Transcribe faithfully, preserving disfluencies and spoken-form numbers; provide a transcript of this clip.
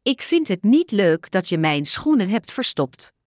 Ik vind het niet leuk dat je mijn schoenen hebt verstopt.